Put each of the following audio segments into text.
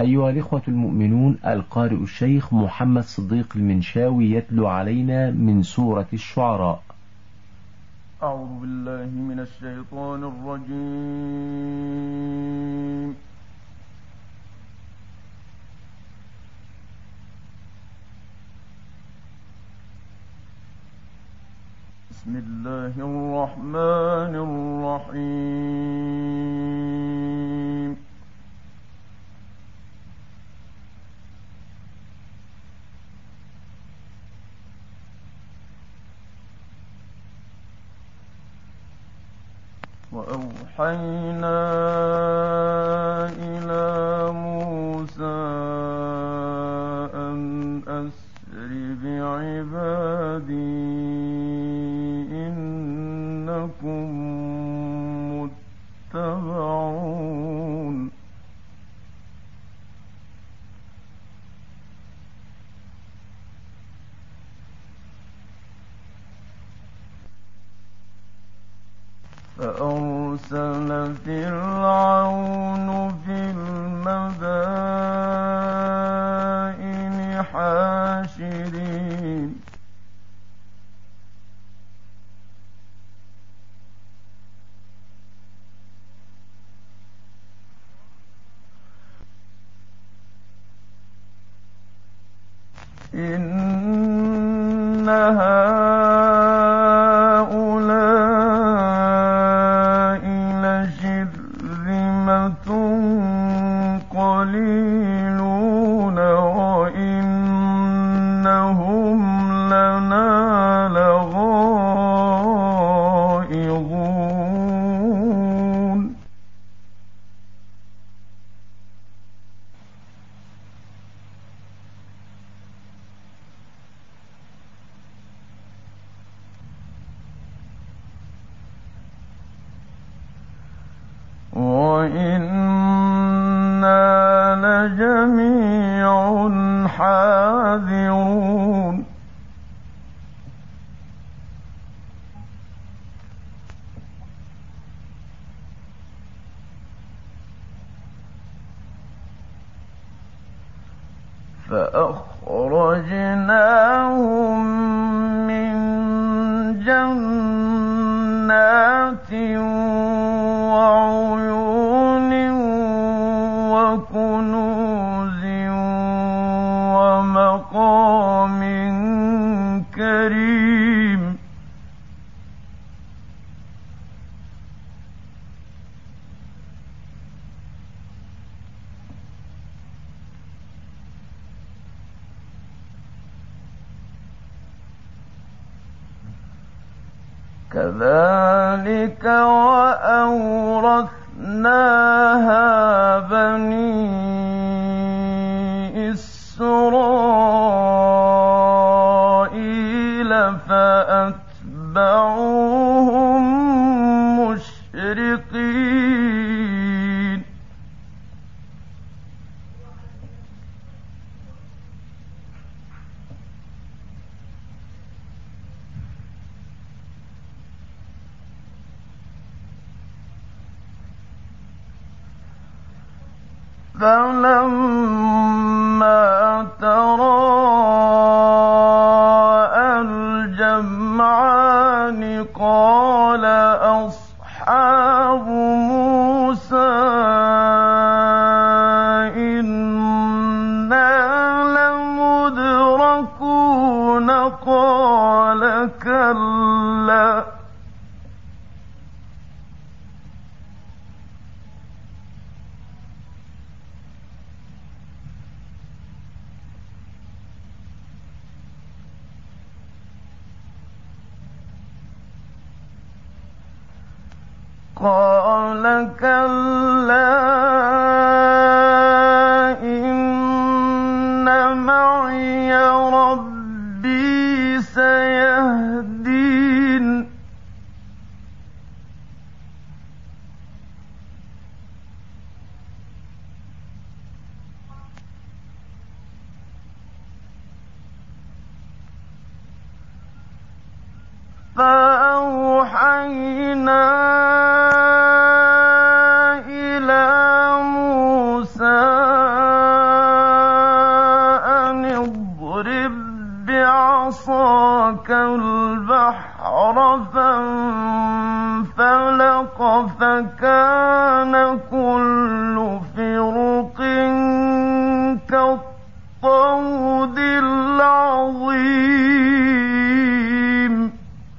أيها الإخوة المؤمنون، القارئ الشيخ محمد صديق المنشاوي يتلو علينا من سورة الشعراء. أعوذ بالله من الشيطان الرجيم. بسم الله الرحمن الرحيم. وأوحينا إلى موسى أن أسر بعبادي إنكم متبعون. فأرسل فرعون في المدائن حاشرين إن هؤلاء لشرذمة قليلون وإنهم لنا لغائظون. وإنا لجميع حاذرون. فأخرجناهم من جنات وعيون وكنوز ومقام كريم. كذلك وأورثناها بني إسرائيل فأتبعوهم مشرقين. فلما تراءى الجمعان قال أصحاب موسى إنا لمدركون قال كلا إن معي ربي سيهدين. فأوحينا إلى موسى كالطود العظيم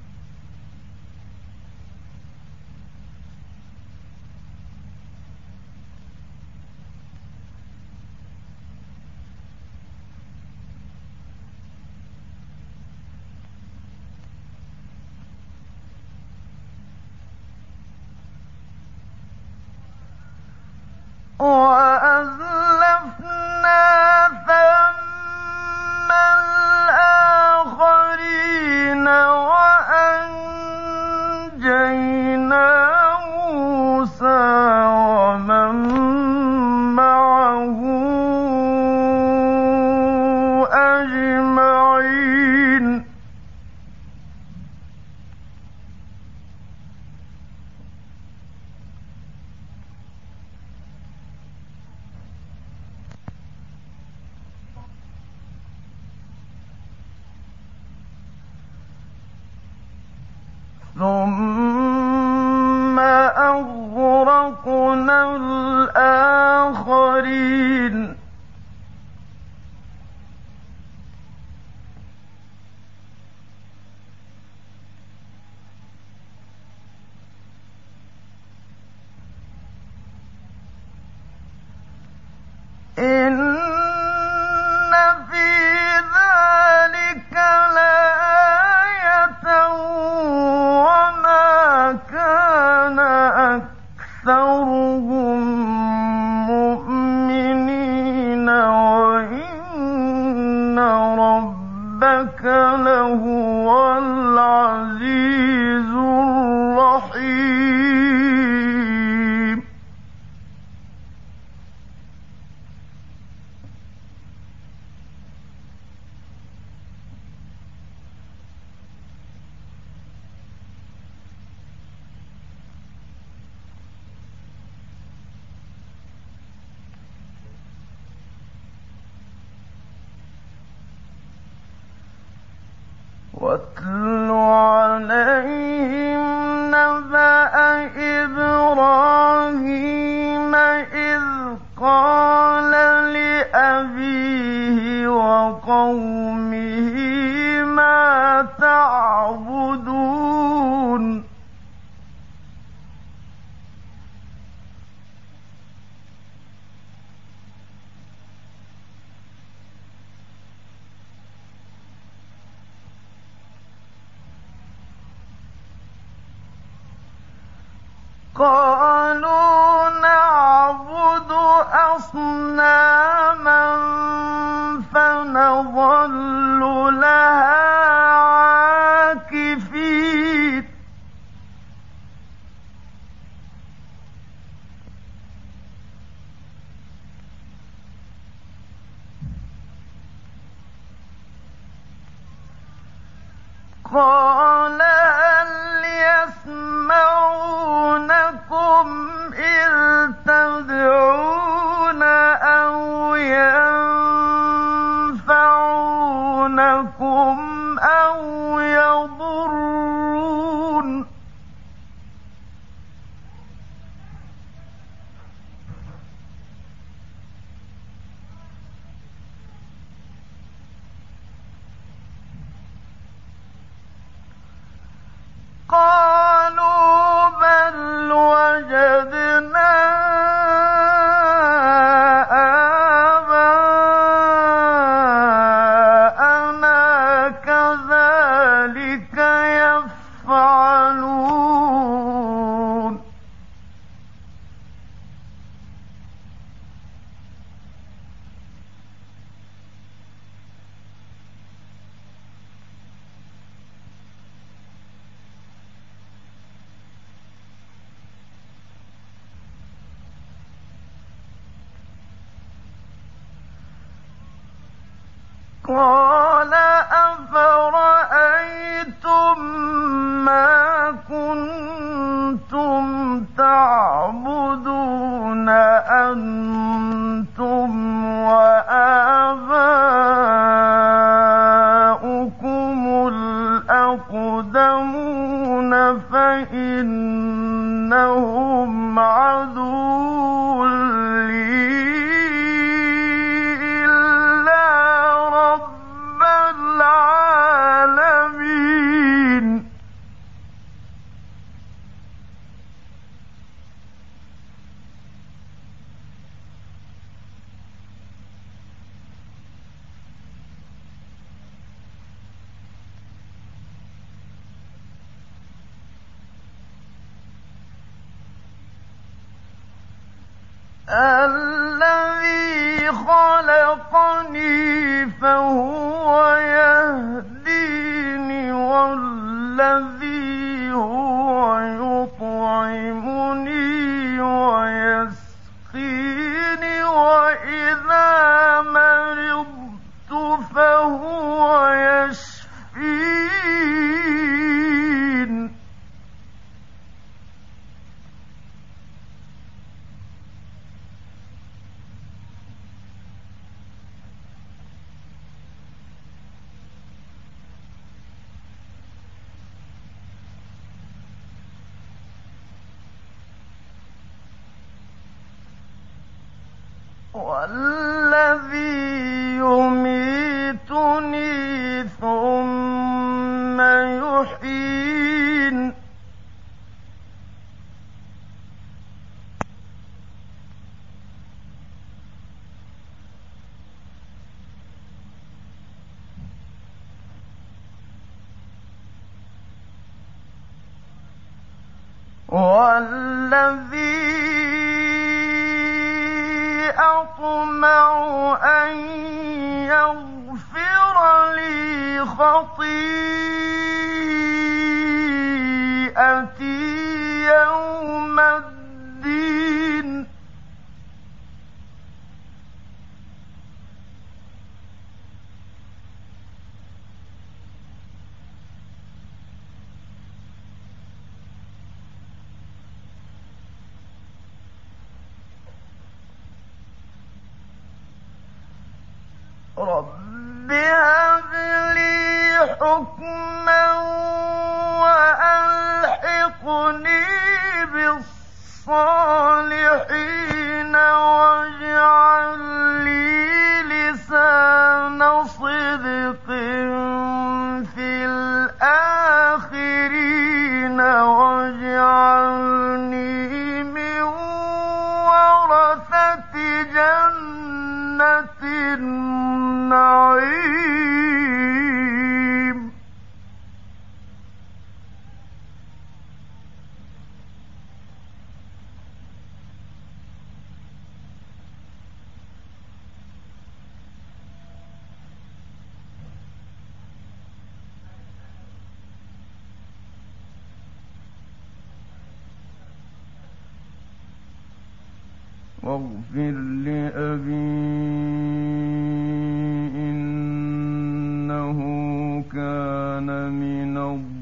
وأزلفنا ثم الآخرين وأنجينا موسى ومن معه أجمعين ثم أغرقنا الآخرين إن في ذلك لآية وما كان أكثرهم مؤمنين وإن ربك لهو العزيز الرحيم واتل عليهم نبأ إبراهيم إذ قال لأبيه وقومه ما تعبدون قالوا نعبد أصناما فنظل لها عاكفين قال هل يسمعونكم إذ تدعون أو ينفعونكم أو يضرون قالوا بل وجدنا آباءنا كذلك يفعلون قال أفرأيتم ما كنتم تعبدون أنتم وآباؤكم الأقدمون فإنهم عدو لي الذي خلقني فهو يهديني والذي هو يطعمني ويسقيني وإذا مرضت فهو يشفين والذي يميتني ثم يحيين والذي أطمع أن يغفر لي خطيئتي يوم الدين رب هب لي حكما وألحقني بالصالحين واجعل لي لسان صدق في الآخرين واجعلني من ورثة جنة النعيم واغفر لأبي إنه كان من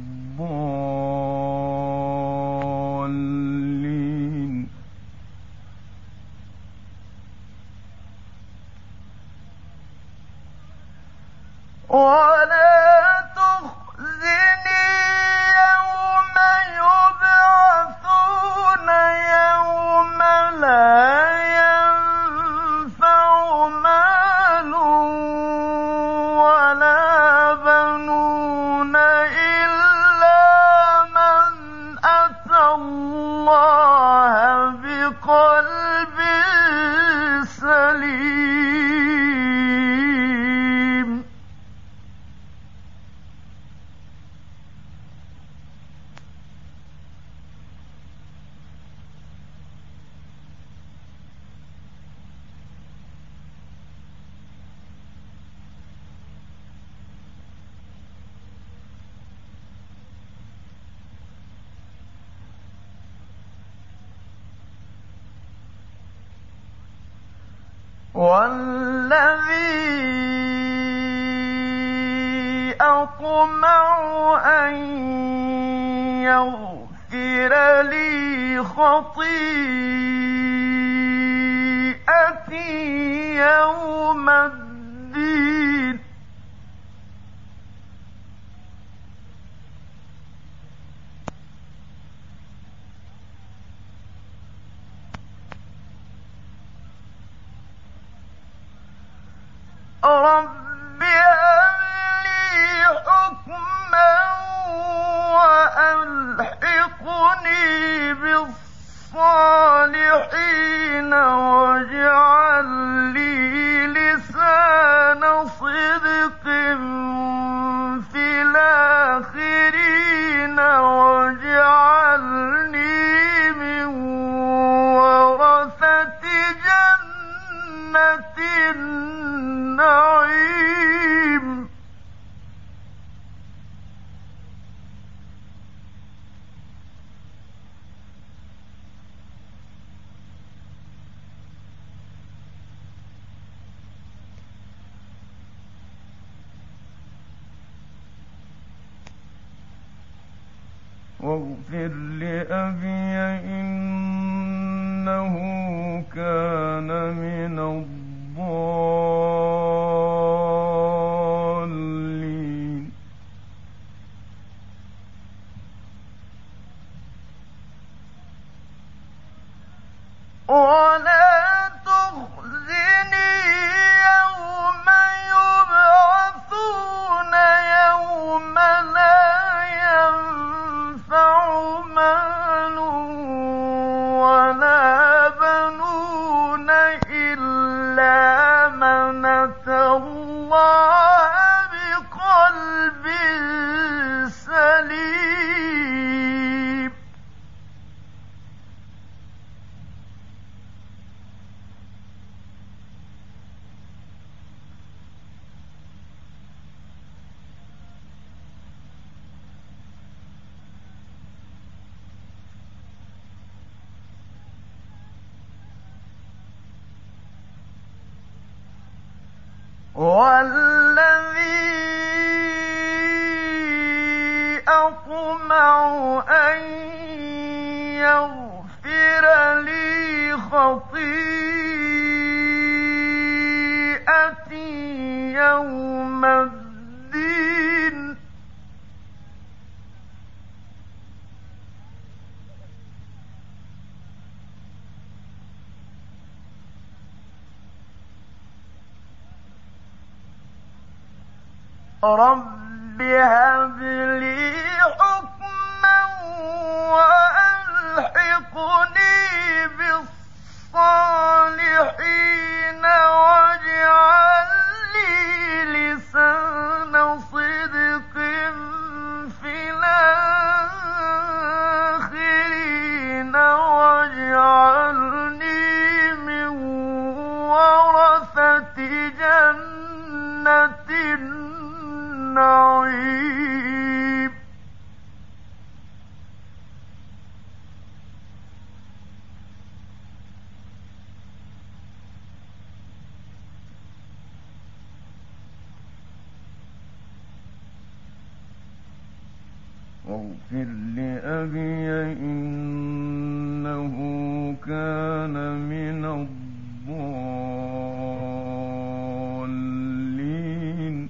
الضالين ولا تخزني يوم يبعثون يوم لا قلب سليم والذي أطمع أن يغفر لي خطيئتي يوم الدين رب هب لي حكما وألحقني بالصالحين واجعل لي لسان صدق في الآخرين واجعلني من ورثة النعيم واغفر لأبي إنه كان من الضالين ولا تخزني يوم يبعثون يوم لا ينفع مال ولا بنون إلا من أتى الله بقلب سليم والذي أطمع أن يغفر لي خطيئتي يوم الدين رب هب لي حكما وألحقني بالصالحين واجعل لي لسان صدق في الآخرين واجعلني من ورثة جنة النعيم واغفر لأبي إنه كان من الضالين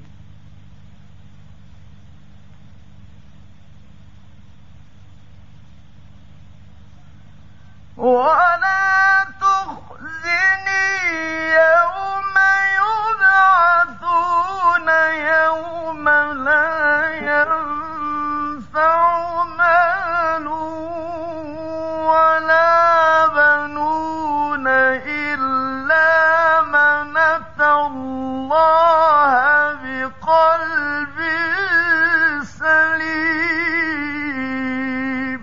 ولا تخزني يوم يبعثون يوم لا ينفع مال ولا بنون إلا من أتى الله بقلب سليم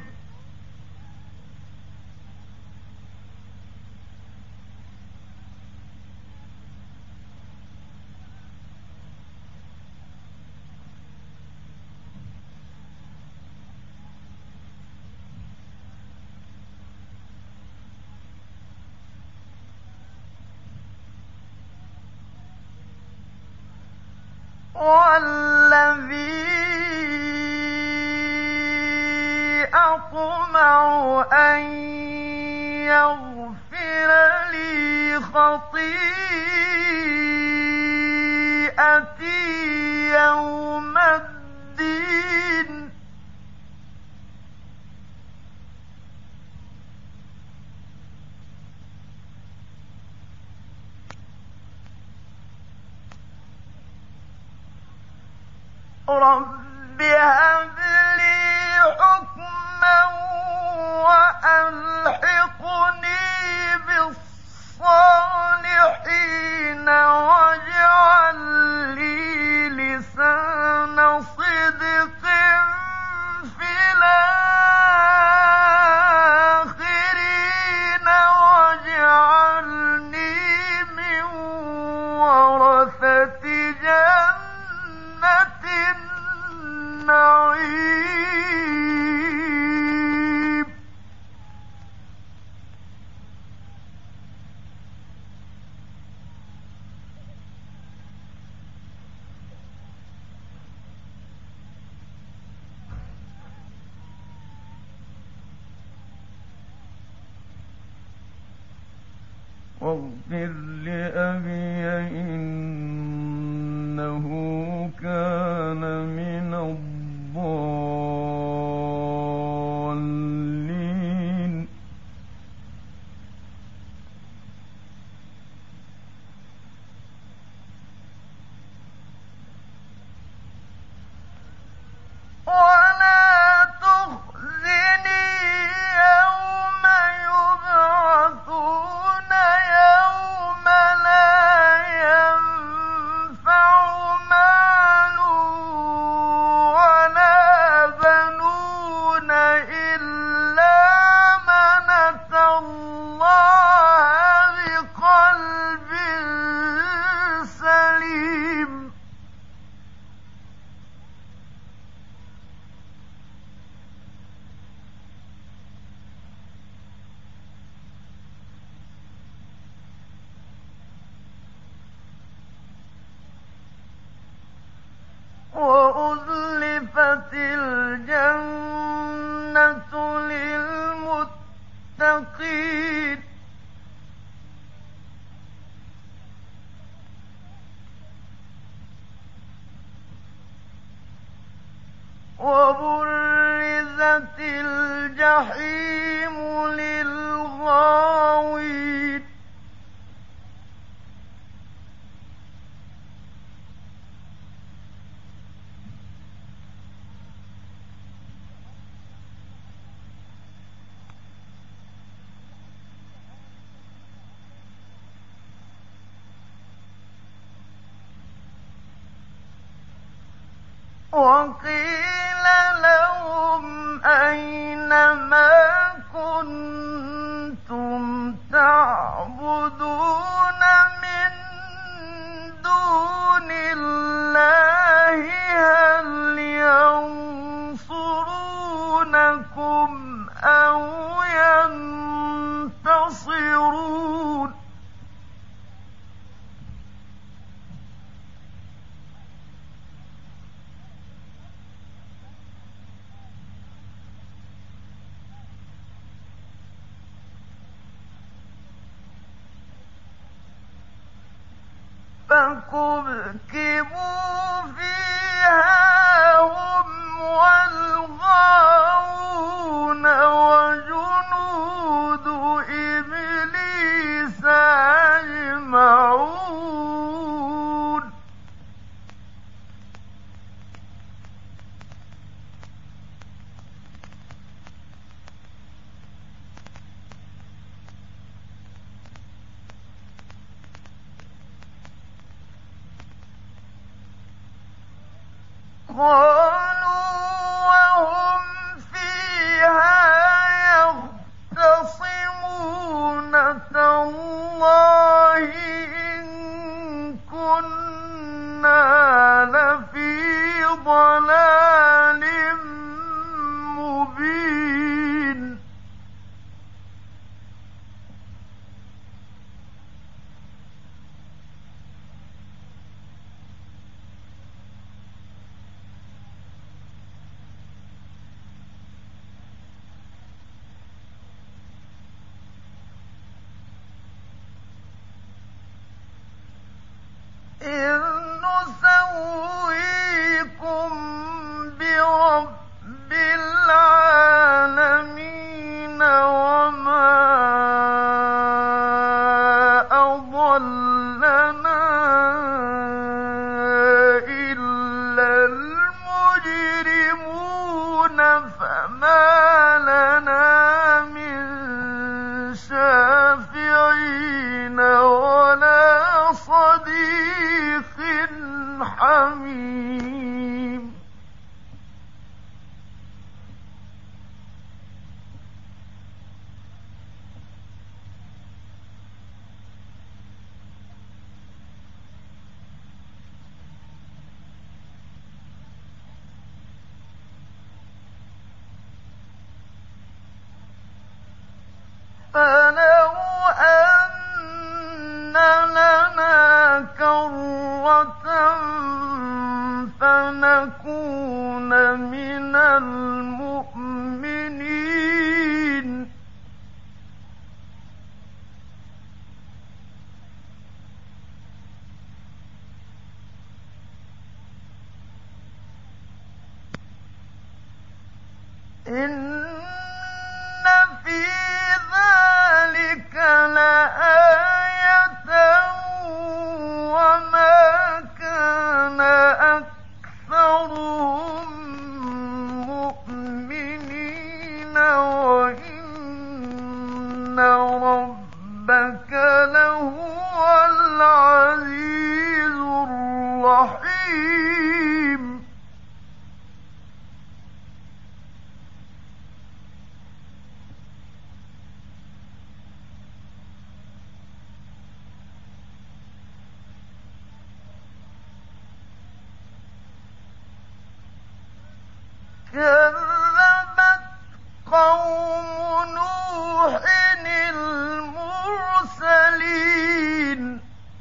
والذي أطمع أن يغفر لي خطيئتي يوم الدين رب هب لي حكما وألحقني بالصالحين واجعل لي لسان صدق في الآخرين واجعلني من وَزُلْفَةِ جَنَّةِ النَّعِيمِ وَاغْفِرْ لِأَبِي إِنَّهُ كَانَ مِنَ الضَّالِّينَ وَلَا تُخْزِنِي يَوْمَ يُبْعَثُونَ يَوْمَ لَا يَنفَعُ مَالٌ وَلَا بَنُونَ إِلَّا مَنْ أَتَى اللَّهَ بِقَلْبٍ سَلِيمٍ وَأُزْلِفَتِ الْجَنَّةُ لِلْمُتَّقِينَ وَبُرِّزَتِ الْجَحِيمُ لِلْغَاوِينَ وَقِيلَ لَهُمْ أَيْنَ مَا كُنتُمْ تَعْبُدُونَ مِن دُونِ اللَّهِ هَلْ يَنصُرُونَكُمْ أَوْ يَنتَصِرُونَ فَكُبْكِبُوا فِيهَا هُمْ وَالْغَاوُونَ وَجُنُودُ إِبْلِيسَ أَجْمَعُونَ قَالُوا وَهُمْ فِيهَا يَخْتَصِمُونَ تَاللَّهِ إِن كُنَّا لَفِي ضَلَالٍ مُّبِينٍ إِذْ نُسَوِّيكُم بِرَبِّ الْعَالَمِينَ وَمَا أَضَلَّنَا إِلَّا الْمُجْرِمُونَ فَمَا لَنَا مِن شَافِعِينَ وَلَا صَدِيقٍ حَمِيمٍ فلو أن لنا كرة فنكون من المؤمنين إن في ذلك لآية وما كان أكثرهم مؤمنين وإن ربك لهو العزيز الرحيم كذبت قوم نوح المرسلين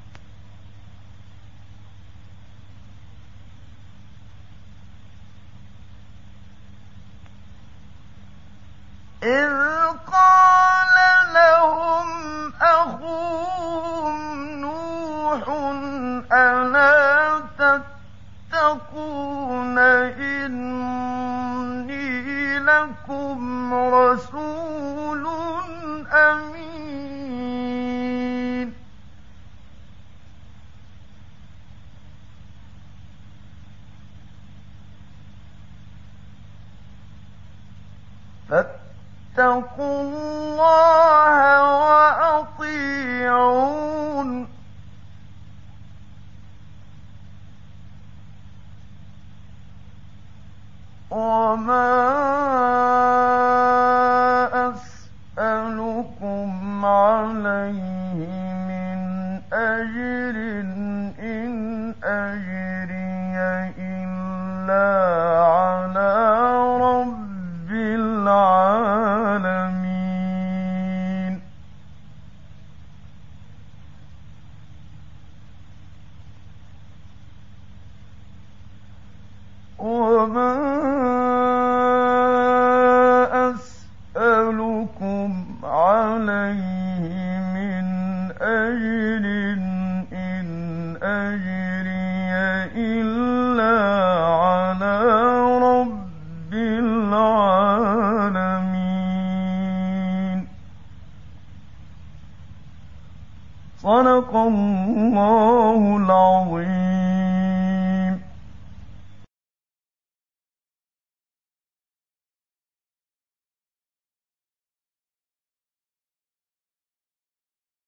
إذ قال لهم أخوهم نوح ألا تتقون إني لكم رسول أمين فاتقوا الله وأطيعون وما أسألكم عليه من أجر إن أجري إلا على رب العالمين وما أسألكم عليه من أجر إن أجري إلا على رب العالمين صدق الله العظيم